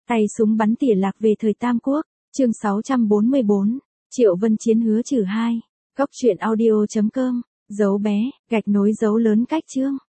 Tay súng bắn tỉa lạc về thời Tam Quốc, chương 644, Triệu Vân Chiến hứa trừ 2, Cóc truyện audio.com, dấu bé, gạch nối dấu lớn cách chương.